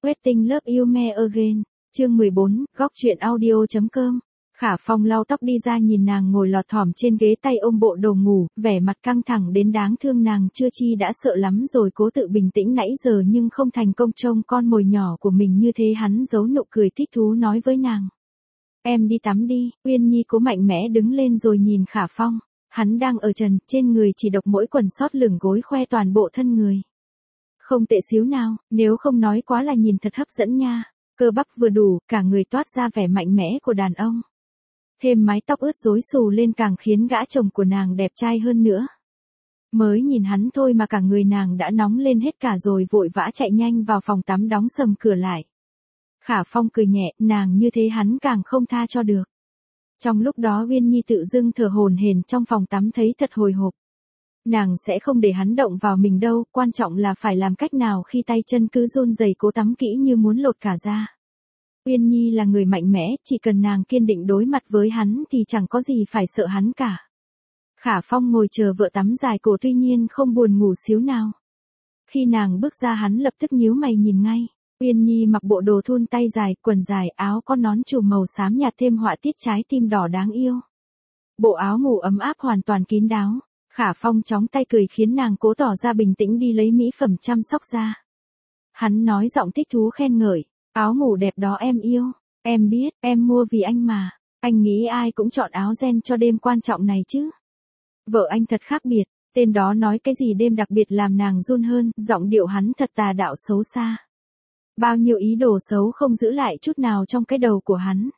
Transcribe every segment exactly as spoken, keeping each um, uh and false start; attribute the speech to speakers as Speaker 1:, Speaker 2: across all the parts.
Speaker 1: Waiting Love You Me Again, chương mười bốn, góc truyện audio chấm com. Khả Phong lau tóc đi ra nhìn nàng ngồi lọt thỏm trên ghế tay ôm bộ đồ ngủ, vẻ mặt căng thẳng đến đáng thương. Nàng chưa chi đã sợ lắm rồi, cố tự bình tĩnh nãy giờ nhưng không thành công. Trông con mồi nhỏ của mình như thế, hắn giấu nụ cười thích thú nói với nàng. Em đi tắm đi. Uyên Nhi cố mạnh mẽ đứng lên rồi nhìn Khả Phong. Hắn đang ở trần, trên người chỉ độc mỗi quần sót lửng gối khoe toàn bộ thân người. Không tệ xíu nào, nếu không nói quá là nhìn thật hấp dẫn nha. Cơ bắp vừa đủ, cả người toát ra vẻ mạnh mẽ của đàn ông. Thêm mái tóc ướt rối xù lên càng khiến gã chồng của nàng đẹp trai hơn nữa. Mới nhìn hắn thôi mà cả người nàng đã nóng lên hết cả rồi, vội vã chạy nhanh vào phòng tắm đóng sầm cửa lại. Khả Phong cười nhẹ, nàng như thế hắn càng không tha cho được. Trong lúc đó Uyên Nhi tự dưng thở hổn hển trong phòng tắm thấy thật hồi hộp. Nàng sẽ không để hắn động vào mình đâu, quan trọng là phải làm cách nào khi tay chân cứ run rẩy cố tắm kỹ như muốn lột cả ra. Uyên Nhi là người mạnh mẽ, chỉ cần nàng kiên định đối mặt với hắn thì chẳng có gì phải sợ hắn cả. Khả Phong ngồi chờ vợ tắm dài cổ tuy nhiên không buồn ngủ xíu nào. Khi nàng bước ra hắn lập tức nhíu mày nhìn ngay. Uyên Nhi mặc bộ đồ thun tay dài, quần dài, áo có nón trùm màu xám nhạt thêm họa tiết trái tim đỏ đáng yêu. Bộ áo ngủ ấm áp hoàn toàn kín đáo. Khả Phong chóng tay cười khiến nàng cố tỏ ra bình tĩnh đi lấy mỹ phẩm chăm sóc da. Hắn nói giọng thích thú khen ngợi. Áo ngủ đẹp đó em yêu. Em biết, em mua vì anh mà. Anh nghĩ ai cũng chọn áo ren cho đêm quan trọng này chứ. Vợ anh thật khác biệt. Tên đó nói cái gì đêm đặc biệt làm nàng run hơn. Giọng điệu hắn thật tà đạo xấu xa. Bao nhiêu ý đồ xấu không giữ lại chút nào trong cái đầu của hắn.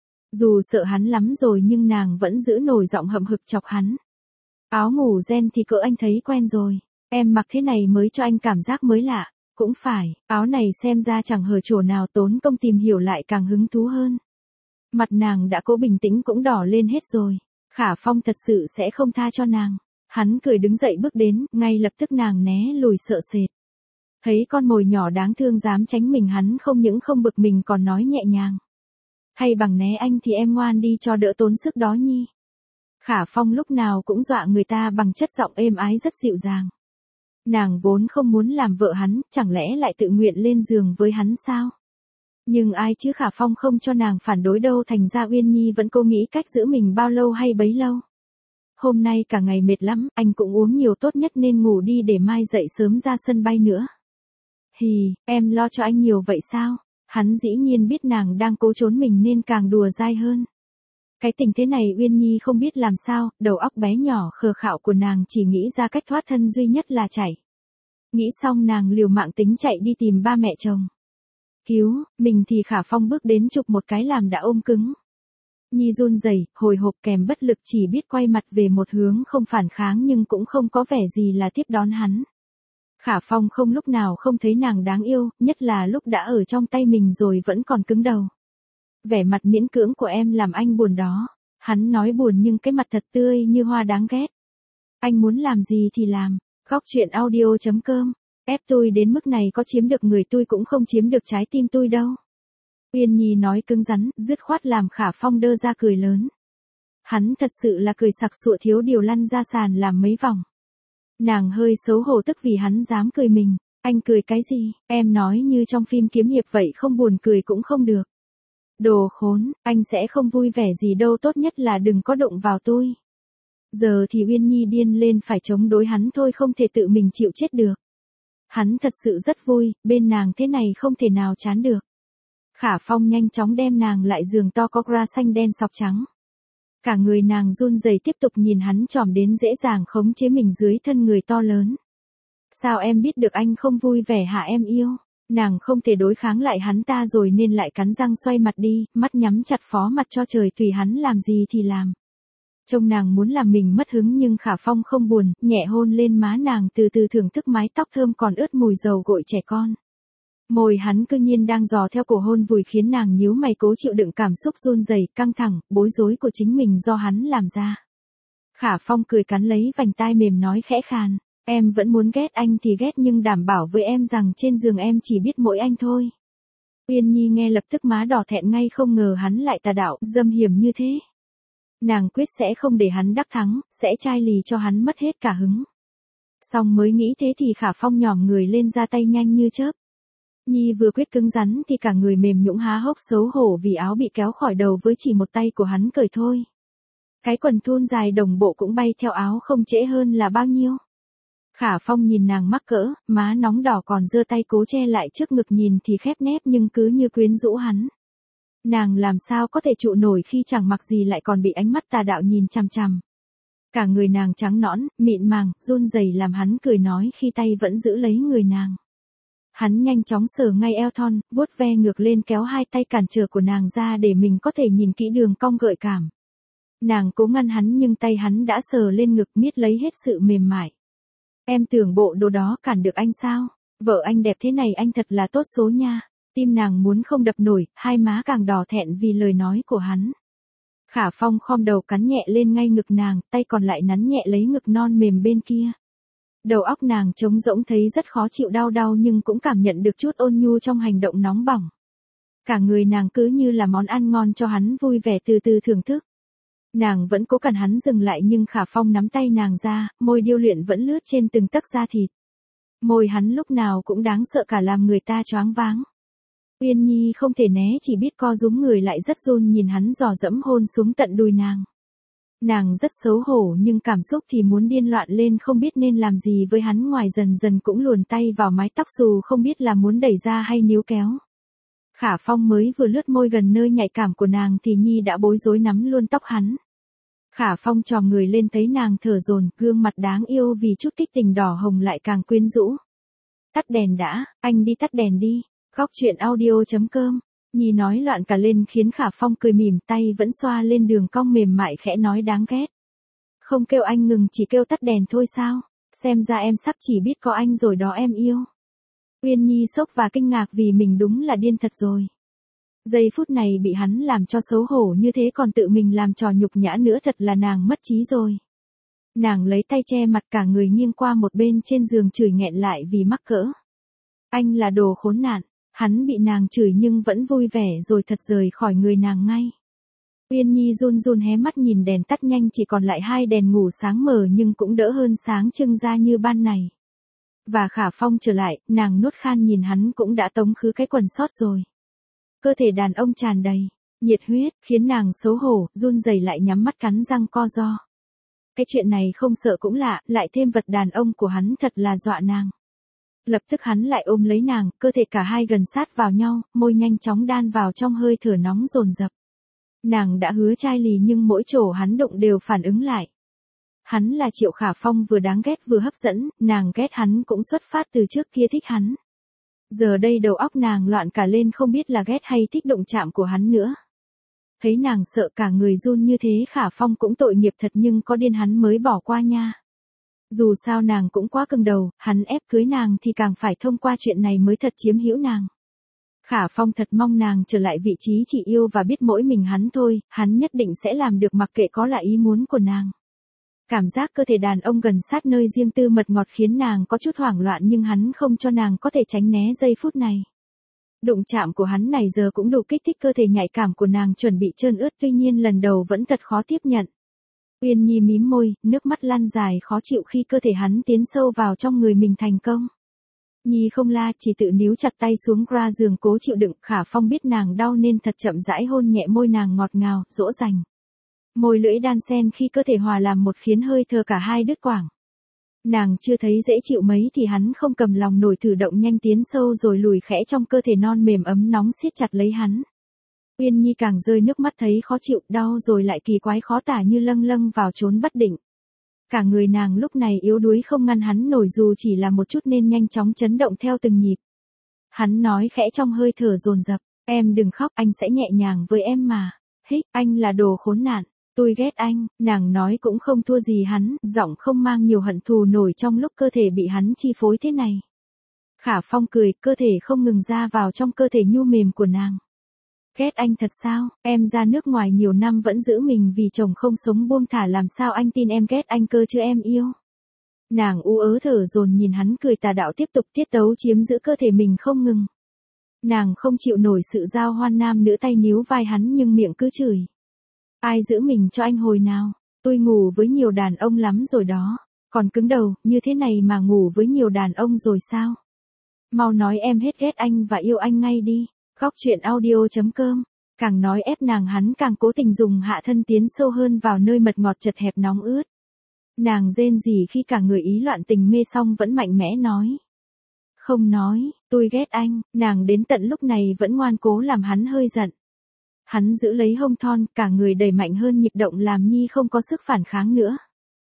Speaker 1: Dù sợ hắn lắm rồi nhưng nàng vẫn giữ nổi giọng hậm hực chọc hắn. Áo ngủ ren thì cỡ anh thấy quen rồi. Em mặc thế này mới cho anh cảm giác mới lạ. Cũng phải, áo này xem ra chẳng hở chỗ nào, tốn công tìm hiểu lại càng hứng thú hơn. Mặt nàng đã cố bình tĩnh cũng đỏ lên hết rồi. Khả Phong thật sự sẽ không tha cho nàng. Hắn cười đứng dậy bước đến, ngay lập tức nàng né lùi sợ sệt. Thấy con mồi nhỏ đáng thương dám tránh mình, hắn không những không bực mình còn nói nhẹ nhàng. Hay bằng né anh thì em ngoan đi cho đỡ tốn sức đó Nhi. Khả Phong lúc nào cũng dọa người ta bằng chất giọng êm ái rất dịu dàng. Nàng vốn không muốn làm vợ hắn, chẳng lẽ lại tự nguyện lên giường với hắn sao? Nhưng ai chứ, Khả Phong không cho nàng phản đối đâu, thành ra Uyên Nhi vẫn cố nghĩ cách giữ mình bao lâu hay bấy lâu. Hôm nay cả ngày mệt lắm, anh cũng uống nhiều, tốt nhất nên ngủ đi để mai dậy sớm ra sân bay nữa. Hì, em lo cho anh nhiều vậy sao? Hắn dĩ nhiên biết nàng đang cố trốn mình nên càng đùa dai hơn. Cái tình thế này Uyên Nhi không biết làm sao, đầu óc bé nhỏ khờ khạo của nàng chỉ nghĩ ra cách thoát thân duy nhất là chạy. Nghĩ xong nàng liều mạng tính chạy đi tìm ba mẹ chồng. Cứu, mình thì Khả Phong bước đến chụp một cái làm đã ôm cứng. Nhi run rẩy, hồi hộp kèm bất lực chỉ biết quay mặt về một hướng, không phản kháng nhưng cũng không có vẻ gì là tiếp đón hắn. Khả Phong không lúc nào không thấy nàng đáng yêu, nhất là lúc đã ở trong tay mình rồi vẫn còn cứng đầu. Vẻ mặt miễn cưỡng của em làm anh buồn đó. Hắn nói buồn nhưng cái mặt thật tươi như hoa đáng ghét. Anh muốn làm gì thì làm. Góc truyện audio chấm com. Ép tôi đến mức này có chiếm được người tôi cũng không chiếm được trái tim tôi đâu. Uyên Nhi nói cứng rắn, dứt khoát làm Khả Phong đơ ra cười lớn. Hắn thật sự là cười sặc sụa thiếu điều lăn ra sàn làm mấy vòng. Nàng hơi xấu hổ tức vì hắn dám cười mình. Anh cười cái gì, em nói như trong phim kiếm hiệp vậy, không buồn cười cũng không được. Đồ khốn, anh sẽ không vui vẻ gì đâu, tốt nhất là đừng có đụng vào tôi. Giờ thì Uyên Nhi điên lên, phải chống đối hắn thôi, không thể tự mình chịu chết được. Hắn thật sự rất vui, bên nàng thế này không thể nào chán được. Khả Phong nhanh chóng đem nàng lại giường to có gra xanh đen sọc trắng. Cả người nàng run rẩy tiếp tục nhìn hắn chòm đến dễ dàng khống chế mình dưới thân người to lớn. Sao em biết được anh không vui vẻ hả em yêu? Nàng không thể đối kháng lại hắn ta rồi nên lại cắn răng xoay mặt đi, mắt nhắm chặt phó mặt cho trời, tùy hắn làm gì thì làm. Trông nàng muốn làm mình mất hứng nhưng Khả Phong không buồn, nhẹ hôn lên má nàng, từ từ thưởng thức mái tóc thơm còn ướt mùi dầu gội trẻ con. Môi hắn cư nhiên đang dò theo cổ hôn vùi khiến nàng nhíu mày cố chịu đựng cảm xúc run rẩy, căng thẳng, bối rối của chính mình do hắn làm ra. Khả Phong cười cắn lấy vành tai mềm nói khẽ khàn. Em vẫn muốn ghét anh thì ghét nhưng đảm bảo với em rằng trên giường em chỉ biết mỗi anh thôi. Uyên Nhi nghe lập tức má đỏ thẹn ngay, không ngờ hắn lại tà đạo, dâm hiểm như thế. Nàng quyết sẽ không để hắn đắc thắng, sẽ chai lì cho hắn mất hết cả hứng. Xong mới nghĩ thế thì Khả Phong nhòm người lên ra tay nhanh như chớp. Nhi vừa quyết cứng rắn thì cả người mềm nhũn há hốc xấu hổ vì áo bị kéo khỏi đầu với chỉ một tay của hắn cởi thôi. Cái quần thun dài đồng bộ cũng bay theo áo không trễ hơn là bao nhiêu. Khả Phong nhìn nàng mắc cỡ, má nóng đỏ còn giơ tay cố che lại trước ngực nhìn thì khép nép nhưng cứ như quyến rũ hắn. Nàng làm sao có thể trụ nổi khi chẳng mặc gì lại còn bị ánh mắt tà đạo nhìn chằm chằm. Cả người nàng trắng nõn, mịn màng, run rẩy làm hắn cười nói khi tay vẫn giữ lấy người nàng. Hắn nhanh chóng sờ ngay eo thon, vuốt ve ngược lên kéo hai tay cản trở của nàng ra để mình có thể nhìn kỹ đường cong gợi cảm. Nàng cố ngăn hắn nhưng tay hắn đã sờ lên ngực miết lấy hết sự mềm mại. Em tưởng bộ đồ đó cản được anh sao? Vợ anh đẹp thế này anh thật là tốt số nha. Tim nàng muốn không đập nổi, hai má càng đỏ thẹn vì lời nói của hắn. Khả Phong khom đầu cắn nhẹ lên ngay ngực nàng, tay còn lại nắn nhẹ lấy ngực non mềm bên kia. Đầu óc nàng trống rỗng thấy rất khó chịu đau đau nhưng cũng cảm nhận được chút ôn nhu trong hành động nóng bỏng. Cả người nàng cứ như là món ăn ngon cho hắn vui vẻ từ từ thưởng thức. Nàng vẫn cố cản hắn dừng lại nhưng Khả Phong nắm tay nàng ra, môi điêu luyện vẫn lướt trên từng tấc da thịt. Môi hắn lúc nào cũng đáng sợ cả làm người ta choáng váng. Uyên Nhi không thể né chỉ biết co rúm người lại rất run nhìn hắn dò dẫm hôn xuống tận đùi nàng. Nàng rất xấu hổ nhưng cảm xúc thì muốn điên loạn lên không biết nên làm gì với hắn ngoài dần dần cũng luồn tay vào mái tóc xù không biết là muốn đẩy ra hay níu kéo. Khả Phong mới vừa lướt môi gần nơi nhạy cảm của nàng thì Nhi đã bối rối nắm luôn tóc hắn. Khả Phong chòm người lên thấy nàng thở dồn, gương mặt đáng yêu vì chút kích tình đỏ hồng lại càng quyến rũ. Tắt đèn đã, anh đi tắt đèn đi. Góc truyện audio chấm com. Nhi nói loạn cả lên khiến Khả Phong cười mỉm tay vẫn xoa lên đường cong mềm mại khẽ nói đáng ghét. Không kêu anh ngừng chỉ kêu tắt đèn thôi sao? Xem ra em sắp chỉ biết có anh rồi đó em yêu. Uyên Nhi sốc và kinh ngạc vì mình đúng là điên thật rồi. Giây phút này bị hắn làm cho xấu hổ như thế còn tự mình làm trò nhục nhã nữa thật là nàng mất trí rồi. Nàng lấy tay che mặt cả người nghiêng qua một bên trên giường chửi nghẹn lại vì mắc cỡ. Anh là đồ khốn nạn. Hắn bị nàng chửi nhưng vẫn vui vẻ rồi thật rời khỏi người nàng ngay. Uyên Nhi run run hé mắt nhìn đèn tắt nhanh chỉ còn lại hai đèn ngủ sáng mờ nhưng cũng đỡ hơn sáng trưng ra như ban ngày. Và Khả Phong trở lại, nàng nuốt khan nhìn hắn cũng đã tống khứ cái quần sót rồi. Cơ thể đàn ông tràn đầy, nhiệt huyết, khiến nàng xấu hổ, run rẩy lại nhắm mắt cắn răng co ro. Cái chuyện này không sợ cũng lạ, lại thêm vật đàn ông của hắn thật là dọa nàng. Lập tức hắn lại ôm lấy nàng, cơ thể cả hai gần sát vào nhau, môi nhanh chóng đan vào trong hơi thở nóng dồn dập. Nàng đã hứa chai lì nhưng mỗi chỗ hắn đụng đều phản ứng lại. Hắn là Triệu Khả Phong vừa đáng ghét vừa hấp dẫn, nàng ghét hắn cũng xuất phát từ trước kia thích hắn. Giờ đây đầu óc nàng loạn cả lên không biết là ghét hay thích đụng chạm của hắn nữa. Thấy nàng sợ cả người run như thế Khả Phong cũng tội nghiệp thật nhưng có điên hắn mới bỏ qua nha. Dù sao nàng cũng quá cứng đầu, hắn ép cưới nàng thì càng phải thông qua chuyện này mới thật chiếm hữu nàng. Khả Phong thật mong nàng trở lại vị trí chỉ yêu và biết mỗi mình hắn thôi, hắn nhất định sẽ làm được mặc kệ có là ý muốn của nàng. Cảm giác cơ thể đàn ông gần sát nơi riêng tư mật ngọt khiến nàng có chút hoảng loạn nhưng hắn không cho nàng có thể tránh né giây phút này. Đụng chạm của hắn này giờ cũng đủ kích thích cơ thể nhạy cảm của nàng chuẩn bị trơn ướt tuy nhiên lần đầu vẫn thật khó tiếp nhận. Uyên Nhi mím môi, nước mắt lăn dài khó chịu khi cơ thể hắn tiến sâu vào trong người mình thành công. Nhi không la chỉ tự níu chặt tay xuống gra giường cố chịu đựng. Khả Phong biết nàng đau nên thật chậm rãi hôn nhẹ môi nàng ngọt ngào, dỗ dành. Môi lưỡi đan xen khi cơ thể hòa làm một khiến hơi thở cả hai đứt quãng. Nàng chưa thấy dễ chịu mấy thì hắn không cầm lòng nổi thử động nhanh tiến sâu rồi lùi khẽ trong cơ thể non mềm ấm nóng siết chặt lấy hắn. Uyên Nhi càng rơi nước mắt thấy khó chịu đau rồi lại kỳ quái khó tả như lâng lâng vào chốn bất định. Cả người nàng lúc này yếu đuối không ngăn hắn nổi dù chỉ là một chút nên nhanh chóng chấn động theo từng nhịp. Hắn nói khẽ trong hơi thở dồn dập, em đừng khóc anh sẽ nhẹ nhàng với em mà. Hích, anh là đồ khốn nạn, tôi ghét anh, nàng nói cũng không thua gì hắn, giọng không mang nhiều hận thù nổi trong lúc cơ thể bị hắn chi phối thế này. Khả Phong cười, cơ thể không ngừng ra vào trong cơ thể nhu mềm của nàng. Ghét anh thật sao, em ra nước ngoài nhiều năm vẫn giữ mình vì chồng không sống buông thả làm sao anh tin em ghét anh cơ chứ em yêu. Nàng u ớ thở dồn nhìn hắn cười tà đạo tiếp tục tiết tấu chiếm giữ cơ thể mình không ngừng. Nàng không chịu nổi sự giao hoan nam nữ tay níu vai hắn nhưng miệng cứ chửi. Ai giữ mình cho anh hồi nào, tôi ngủ với nhiều đàn ông lắm rồi đó, còn cứng đầu, như thế này mà ngủ với nhiều đàn ông rồi sao? Mau nói em hết ghét anh và yêu anh ngay đi. Góc truyện audio.com. Càng nói ép nàng hắn càng cố tình dùng hạ thân tiến sâu hơn vào nơi mật ngọt chật hẹp nóng ướt. Nàng rên rỉ khi cả người ý loạn tình mê xong vẫn mạnh mẽ nói. Không nói, tôi ghét anh, nàng đến tận lúc này vẫn ngoan cố làm hắn hơi giận. Hắn giữ lấy hông thon, cả người đẩy mạnh hơn nhịp động làm Nhi không có sức phản kháng nữa.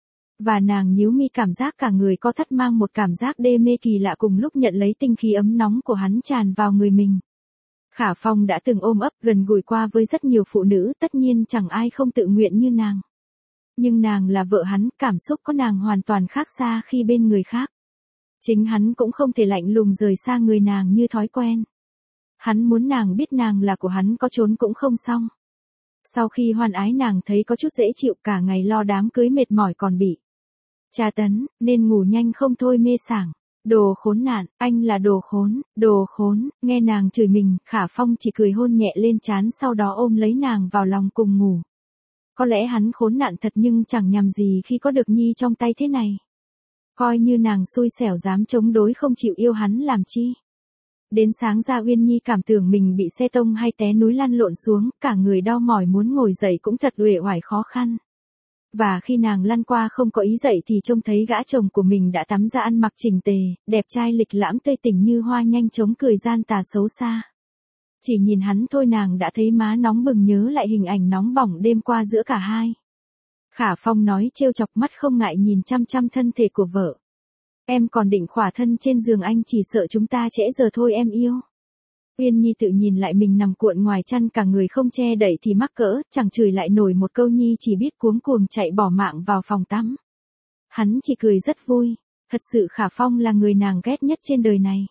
Speaker 1: Và nàng nhíu mi cảm giác cả người có thắt mang một cảm giác đê mê kỳ lạ cùng lúc nhận lấy tinh khí ấm nóng của hắn tràn vào người mình. Khả Phong đã từng ôm ấp gần gũi qua với rất nhiều phụ nữ, tất nhiên chẳng ai không tự nguyện như nàng. Nhưng nàng là vợ hắn, cảm xúc có nàng hoàn toàn khác xa khi bên người khác. Chính hắn cũng không thể lạnh lùng rời xa người nàng như thói quen. Hắn muốn nàng biết nàng là của hắn có trốn cũng không xong. Sau khi hoan ái nàng thấy có chút dễ chịu, cả ngày lo đám cưới mệt mỏi còn bị tra tấn, nên ngủ nhanh không thôi mê sảng. Đồ khốn nạn, anh là đồ khốn, đồ khốn, nghe nàng chửi mình, Khả Phong chỉ cười hôn nhẹ lên trán sau đó ôm lấy nàng vào lòng cùng ngủ. Có lẽ hắn khốn nạn thật nhưng chẳng nhầm gì khi có được Nhi trong tay thế này. Coi như nàng xui xẻo dám chống đối không chịu yêu hắn làm chi. Đến sáng ra Uyên Nhi cảm tưởng mình bị xe tông hay té núi lăn lộn xuống, cả người đau mỏi muốn ngồi dậy cũng thật uể oải khó khăn. Và khi nàng lăn qua không có ý dậy thì trông thấy gã chồng của mình đã tắm ra ăn mặc chỉnh tề, đẹp trai lịch lãm tươi tỉnh như hoa nhanh chóng cười gian tà xấu xa. Chỉ nhìn hắn thôi nàng đã thấy má nóng bừng nhớ lại hình ảnh nóng bỏng đêm qua giữa cả hai. Khả Phong nói trêu chọc mắt không ngại nhìn chăm chăm thân thể của vợ. Em còn định khỏa thân trên giường anh chỉ sợ chúng ta trễ giờ thôi em yêu. Uyên Nhi tự nhìn lại mình nằm cuộn ngoài chăn cả người không che đậy thì mắc cỡ, chẳng chửi lại nổi một câu Nhi chỉ biết cuống cuồng chạy bỏ mạng vào phòng tắm. Hắn chỉ cười rất vui, thật sự Khả Phong là người nàng ghét nhất trên đời này.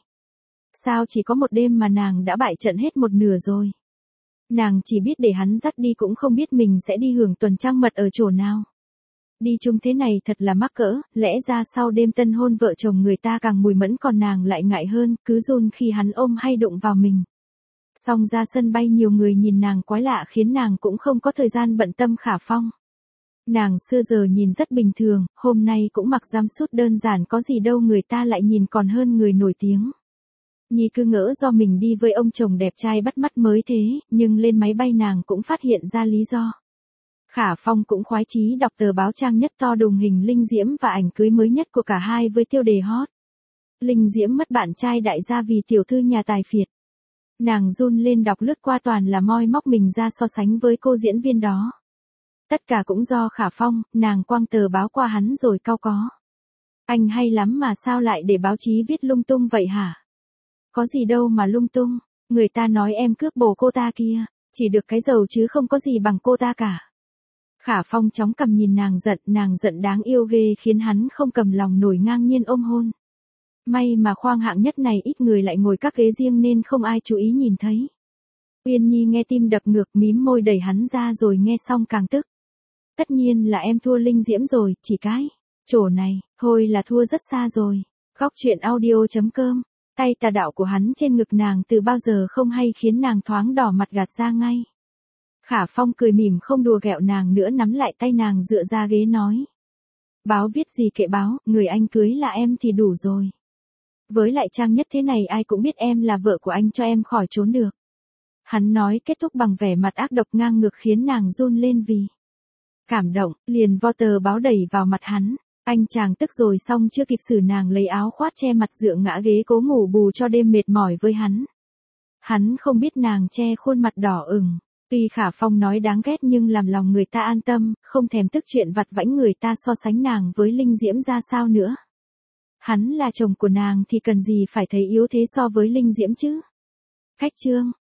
Speaker 1: Sao chỉ có một đêm mà nàng đã bại trận hết một nửa rồi. Nàng chỉ biết để hắn dắt đi cũng không biết mình sẽ đi hưởng tuần trăng mật ở chỗ nào. Đi chung thế này thật là mắc cỡ, lẽ ra sau đêm tân hôn vợ chồng người ta càng mùi mẫn còn nàng lại ngại hơn, cứ run khi hắn ôm hay đụng vào mình. Xong ra sân bay nhiều người nhìn nàng quái lạ khiến nàng cũng không có thời gian bận tâm Khả Phong. Nàng xưa giờ nhìn rất bình thường, hôm nay cũng mặc jumpsuit đơn giản có gì đâu người ta lại nhìn còn hơn người nổi tiếng. Nhi cứ ngỡ do mình đi với ông chồng đẹp trai bắt mắt mới thế, nhưng lên máy bay nàng cũng phát hiện ra lý do. Khả Phong cũng khoái chí đọc tờ báo trang nhất to đùng hình Linh Diễm và ảnh cưới mới nhất của cả hai với tiêu đề hot. Linh Diễm mất bạn trai đại gia vì tiểu thư nhà tài phiệt. Nàng run lên đọc lướt qua toàn là moi móc mình ra so sánh với cô diễn viên đó. Tất cả cũng do Khả Phong, nàng quăng tờ báo qua hắn rồi cau có. Anh hay lắm mà sao lại để báo chí viết lung tung vậy hả? Có gì đâu mà lung tung, người ta nói em cướp bồ cô ta kia, chỉ được cái giàu chứ không có gì bằng cô ta cả. Khả Phong chóng cầm nhìn nàng giận, nàng giận đáng yêu ghê khiến hắn không cầm lòng nổi ngang nhiên ôm hôn. May mà khoang hạng nhất này ít người lại ngồi các ghế riêng nên không ai chú ý nhìn thấy. Uyên Nhi nghe tim đập ngược mím môi đẩy hắn ra rồi nghe xong càng tức. Tất nhiên là em thua Linh Diễm rồi, chỉ cái chỗ này, thôi là thua rất xa rồi. Góc truyện audio.com. Tay tà đạo của hắn trên ngực nàng từ bao giờ không hay khiến nàng thoáng đỏ mặt gạt ra ngay. Khả Phong cười mỉm không đùa ghẹo nàng nữa nắm lại tay nàng dựa ra ghế nói. Báo viết gì kệ báo, người anh cưới là em thì đủ rồi. Với lại trang nhất thế này ai cũng biết em là vợ của anh cho em khỏi trốn được. Hắn nói kết thúc bằng vẻ mặt ác độc ngang ngược khiến nàng run lên vì cảm động, liền vo tờ báo đẩy vào mặt hắn. Anh chàng tức rồi xong chưa kịp xử nàng lấy áo khoác che mặt dựa ngã ghế cố ngủ bù cho đêm mệt mỏi với hắn. Hắn không biết nàng che khuôn mặt đỏ ửng. Tuy Khả Phong nói đáng ghét nhưng làm lòng người ta an tâm, không thèm tức chuyện vặt vãnh người ta so sánh nàng với Linh Diễm ra sao nữa. Hắn là chồng của nàng thì cần gì phải thấy yếu thế so với Linh Diễm chứ. Khách chương.